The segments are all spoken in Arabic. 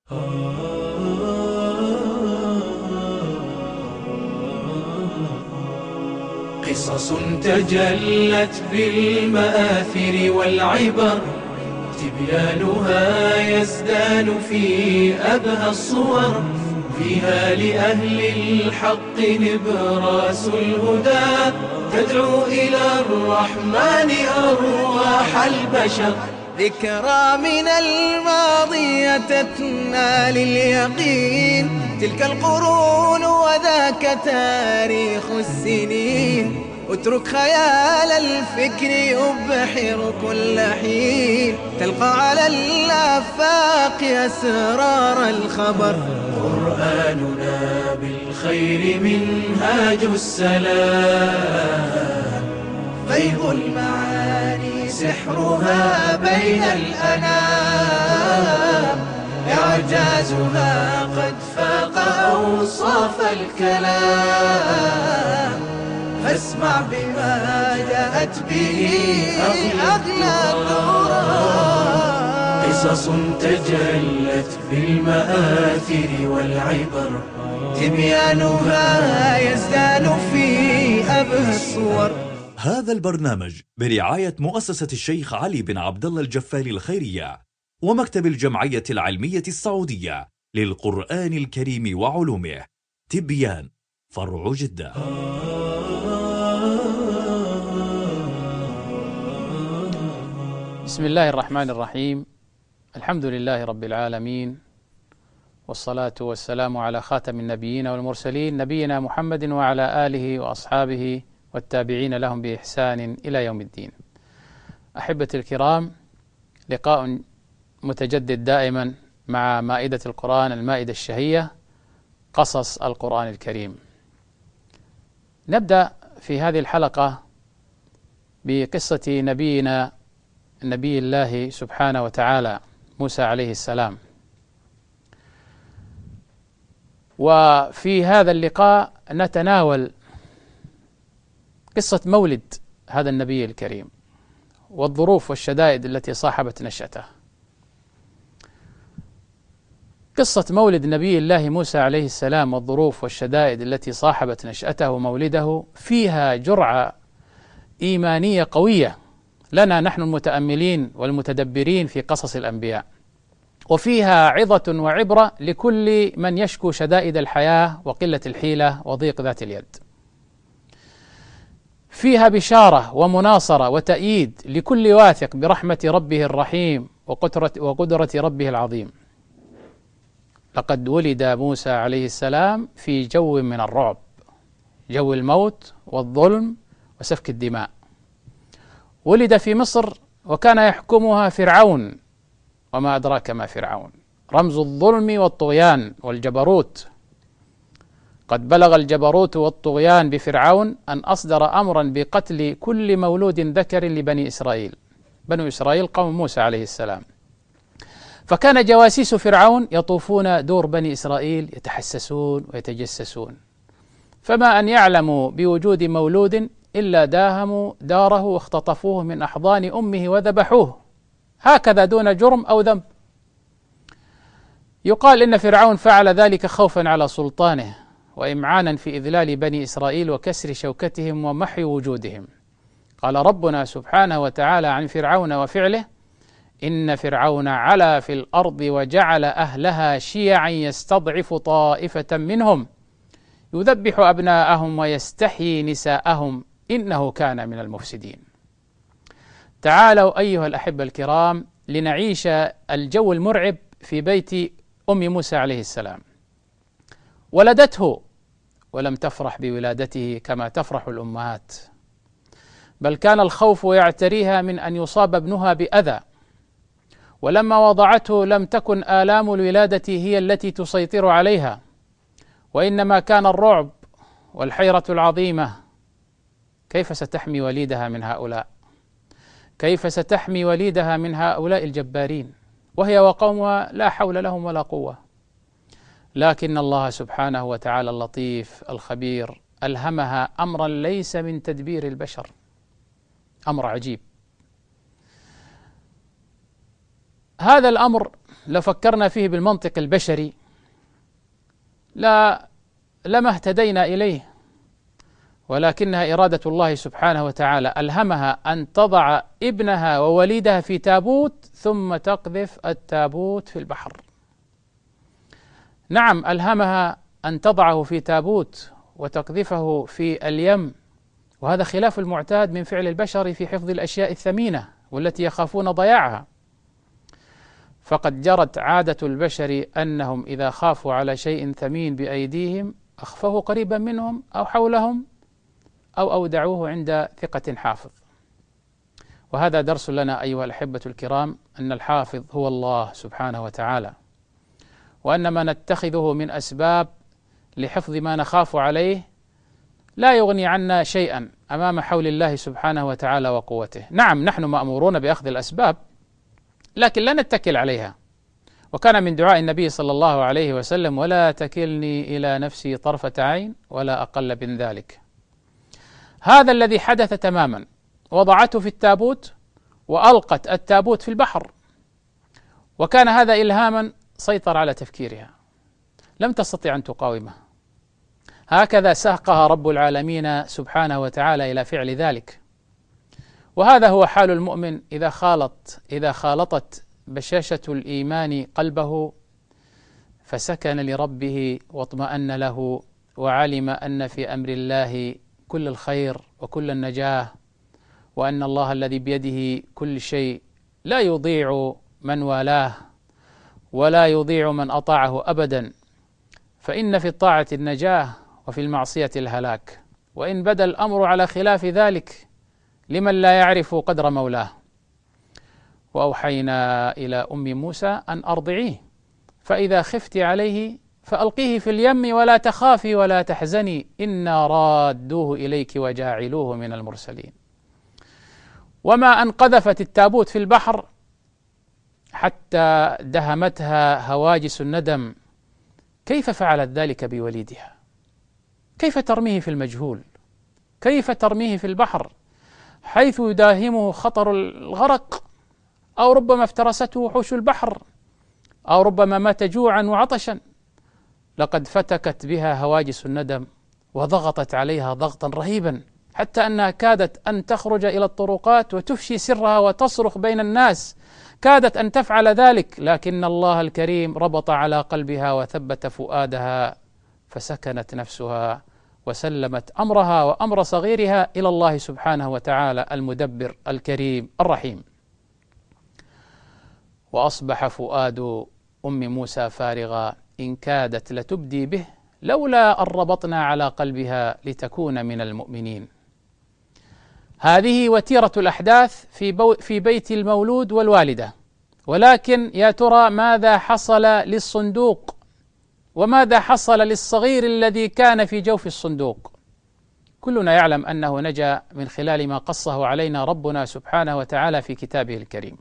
قصص تجلت بالمآثر والعبر، تبيانها يزدان في أبهى الصور، فيها لأهل الحق نبراس الهدى، تدعو إلى الرحمن أرواح البشر. ذكرى من الماضي تتنا لليقين، تلك القرون وذاك تاريخ السنين، اترك خيال الفكر يبحر كل حين، تلقى على الآفاق أسرار الخبر. قرآننا بالخير منهاج السلام، فيض المعاني سحرها بين الأنام، إعجازها قد فاق أوصاف الكلام، فاسمع بما جاءت به أغلى القرآن. قصص تجلت بالمآثر والعبر، تبيانها يزدان في أبهى الصور. هذا البرنامج برعاية مؤسسة الشيخ علي بن عبد الله الجفالي الخيرية ومكتب الجمعية العلمية السعودية للقرآن الكريم وعلومه، تبيان، فرع جدة. بسم الله الرحمن الرحيم، الحمد لله رب العالمين، والصلاة والسلام على خاتم النبيين والمرسلين، نبينا محمد وعلى آله وأصحابه والتابعين لهم بإحسان إلى يوم الدين. أحبتي الكرام، لقاء متجدد دائما مع مائدة القرآن، المائدة الشهية، قصص القرآن الكريم. نبدأ في هذه الحلقة بقصة نبينا نبي الله سبحانه وتعالى موسى عليه السلام. وفي هذا اللقاء نتناول قصة مولد هذا النبي الكريم والظروف والشدائد التي صاحبت نشأته. قصة مولد نبي الله موسى عليه السلام والظروف والشدائد التي صاحبت نشأته ومولده فيها جرعة إيمانية قوية لنا نحن المتأملين والمتدبرين في قصص الأنبياء، وفيها عظة وعبرة لكل من يشكو شدائد الحياة وقلة الحيلة وضيق ذات اليد. فيها بشارة ومناصرة وتأييد لكل واثق برحمة ربه الرحيم وقدرة ربه العظيم. لقد ولد موسى عليه السلام في جو من الرعب، جو الموت والظلم وسفك الدماء. ولد في مصر وكان يحكمها فرعون، وما أدراك ما فرعون، رمز الظلم والطغيان والجبروت. قد بلغ الجبروت والطغيان بفرعون أن أصدر أمرا بقتل كل مولود ذكر لبني إسرائيل. بنو إسرائيل قوم موسى عليه السلام. فكان جواسيس فرعون يطوفون دور بني إسرائيل يتحسسون ويتجسسون، فما أن يعلموا بوجود مولود إلا داهموا داره واختطفوه من أحضان أمه وذبحوه، هكذا دون جرم أو ذنب. يقال إن فرعون فعل ذلك خوفا على سلطانه وإمعانا في إذلال بني إسرائيل وكسر شوكتهم ومحي وجودهم. قال ربنا سبحانه وتعالى عن فرعون وفعله: إن فرعون علا في الأرض وجعل أهلها شيعا يستضعف طائفة منهم يذبح أبناءهم ويستحيي نساءهم إنه كان من المفسدين. تعالوا أيها الأحبة الكرام لنعيش الجو المرعب في بيت أم موسى عليه السلام. ولدته ولم تفرح بولادته كما تفرح الأمهات، بل كان الخوف يعتريها من أن يصاب ابنها بأذى. ولما وضعته لم تكن آلام الولادة هي التي تسيطر عليها، وإنما كان الرعب والحيرة العظيمة. كيف ستحمي وليدها من هؤلاء؟ كيف ستحمي وليدها من هؤلاء الجبارين وهي وقومها لا حول لهم ولا قوة؟ لكن الله سبحانه وتعالى اللطيف الخبير ألهمها أمرا ليس من تدبير البشر، أمر عجيب. هذا الأمر لو فكرنا فيه بالمنطق البشري لما اهتدينا إليه، ولكنها إرادة الله سبحانه وتعالى ألهمها أن تضع ابنها ووليدها في تابوت ثم تقذف التابوت في البحر. نعم، ألهمها أن تضعه في تابوت وتقذفه في اليم، وهذا خلاف المعتاد من فعل البشر في حفظ الأشياء الثمينة والتي يخافون ضياعها. فقد جرت عادة البشر أنهم إذا خافوا على شيء ثمين بأيديهم أخفوه قريبا منهم أو حولهم أو أودعوه عند ثقة حافظ. وهذا درس لنا أيها الأحبة الكرام، أن الحافظ هو الله سبحانه وتعالى، وأن ما نتخذه من أسباب لحفظ ما نخاف عليه لا يغني عنا شيئا أمام حول الله سبحانه وتعالى وقوته. نعم، نحن مأمورون بأخذ الأسباب، لكن لا نتكل عليها. وكان من دعاء النبي صلى الله عليه وسلم: ولا تكلني إلى نفسي طرفة عين ولا أقل من ذلك. هذا الذي حدث تماما، وضعته في التابوت وألقت التابوت في البحر، وكان هذا إلهاما سيطر على تفكيرها، لم تستطع أن تقاومه. هكذا ساقها رب العالمين سبحانه وتعالى إلى فعل ذلك. وهذا هو حال المؤمن إذا خالطت بشاشة الإيمان قلبه فسكن لربه واطمأن له، وعلم أن في أمر الله كل الخير وكل النجاة، وأن الله الذي بيده كل شيء لا يضيع من والاه ولا يضيع من أطاعه أبدا، فإن في الطاعة النجاة وفي المعصية الهلاك، وإن بدا الأمر على خلاف ذلك لمن لا يعرف قدر مولاه. وأوحينا إلى أم موسى أن أرضعيه، فإذا خفت عليه فألقيه في اليم ولا تخافي ولا تحزني إنا رادوه إليك وجاعلوه من المرسلين. وما أن قذفت التابوت في البحر حتى دهمتها هواجس الندم، كيف فعلت ذلك بوليدها؟ كيف ترميه في المجهول؟ كيف ترميه في البحر حيث يداهمه خطر الغرق، أو ربما افترسته وحوش البحر، أو ربما مات جوعا وعطشا؟ لقد فتكت بها هواجس الندم وضغطت عليها ضغطا رهيبا، حتى أنها كادت أن تخرج إلى الطرقات وتفشي سرها وتصرخ بين الناس، كادت أن تفعل ذلك، لكن الله الكريم ربط على قلبها وثبت فؤادها، فسكنت نفسها وسلمت أمرها وأمر صغيرها إلى الله سبحانه وتعالى المدبر الكريم الرحيم. وأصبح فؤاد أم موسى فارغا إن كادت لتبدي به لولا أن ربطنا على قلبها لتكون من المؤمنين. هذه وتيرة الأحداث في بيت المولود والوالدة. ولكن يا ترى ماذا حصل للصندوق؟ وماذا حصل للصغير الذي كان في جوف الصندوق؟ كلنا يعلم أنه نجا من خلال ما قصه علينا ربنا سبحانه وتعالى في كتابه الكريم،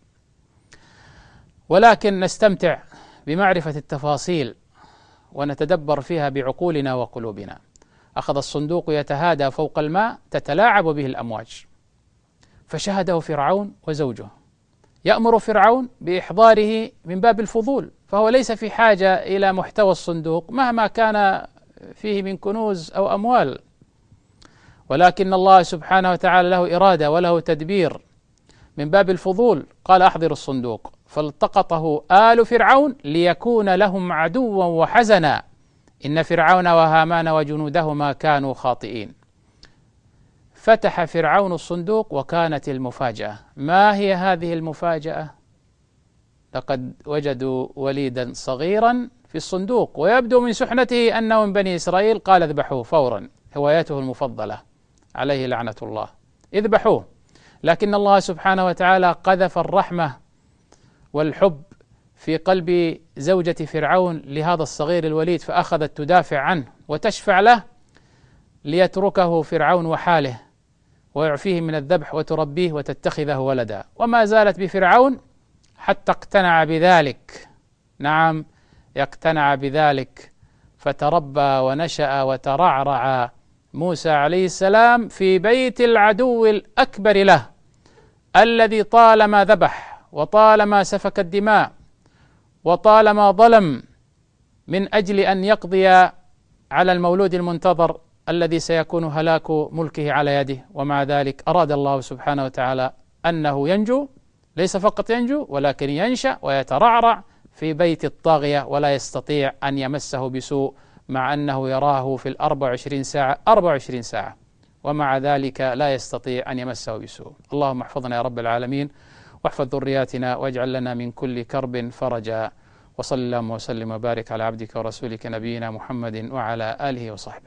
ولكن نستمتع بمعرفة التفاصيل ونتدبر فيها بعقولنا وقلوبنا. أخذ الصندوق يتهادى فوق الماء تتلاعب به الأمواج، فشهده فرعون وزوجه، يأمر فرعون بإحضاره من باب الفضول، فهو ليس في حاجة إلى محتوى الصندوق مهما كان فيه من كنوز أو أموال، ولكن الله سبحانه وتعالى له إرادة وله تدبير. من باب الفضول قال: أحضر الصندوق، فالتقطه آل فرعون ليكون لهم عدوا وحزنا إن فرعون وهامان وجنودهما كانوا خاطئين. فتح فرعون الصندوق وكانت المفاجأة. ما هي هذه المفاجأة؟ لقد وجدوا وليدا صغيرا في الصندوق، ويبدو من سحنته أنه من بني إسرائيل. قال: اذبحوه فورا، هوايته المفضلة عليه لعنة الله، اذبحوه. لكن الله سبحانه وتعالى قذف الرحمة والحب في قلب زوجة فرعون لهذا الصغير الوليد، فأخذت تدافع عنه وتشفع له ليتركه فرعون وحاله ويعفيه من الذبح وتربيه وتتخذه ولدا. وما زالت بفرعون حتى اقتنع بذلك. نعم، يقتنع بذلك، فتربى ونشأ وترعرع موسى عليه السلام في بيت العدو الأكبر له، الذي طالما ذبح وطالما سفك الدماء وطالما ظلم من أجل أن يقضي على المولود المنتظر الذي سيكون هلاك ملكه على يده. ومع ذلك أراد الله سبحانه وتعالى أنه ينجو، ليس فقط ينجو ولكن ينشأ ويترعرع في بيت الطاغية ولا يستطيع أن يمسه بسوء، مع أنه يراه في 24 ساعة ومع ذلك لا يستطيع أن يمسه بسوء. اللهم احفظنا يا رب العالمين، واحفظ ذرياتنا، واجعل لنا من كل كرب فرجا. وصل اللهم وسلم وبارك على عبدك ورسولك نبينا محمد وعلى آله وصحبه.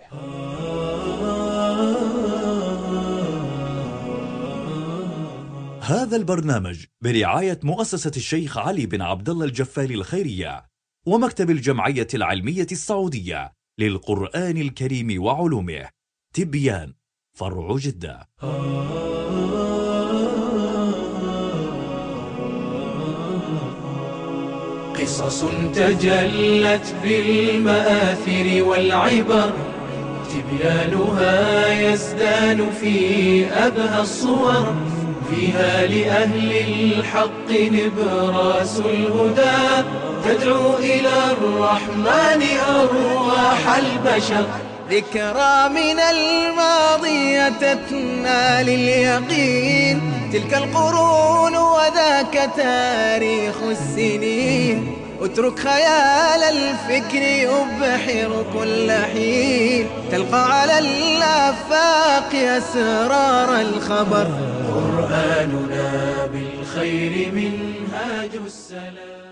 هذا البرنامج برعاية مؤسسة الشيخ علي بن عبد الله الجفالي الخيرية ومكتب الجمعية العلمية السعودية للقرآن الكريم وعلومه. تبيان، فرع جدة. قصص تجلت بالمآثر والعبر، تبيانها يزدان في أبهى الصور، فيها لأهل الحق نبراس الهدى، تدعو إلى الرحمن أرواح البشر. ذكرى من الماضي تتنا لليقين، تلك القرون وذاك تاريخ السنين. اترك خيال الفكر يبحر كل حين، تلقى على الآفاق أسرار الخبر. قرآننا بالخير منهاج السلام.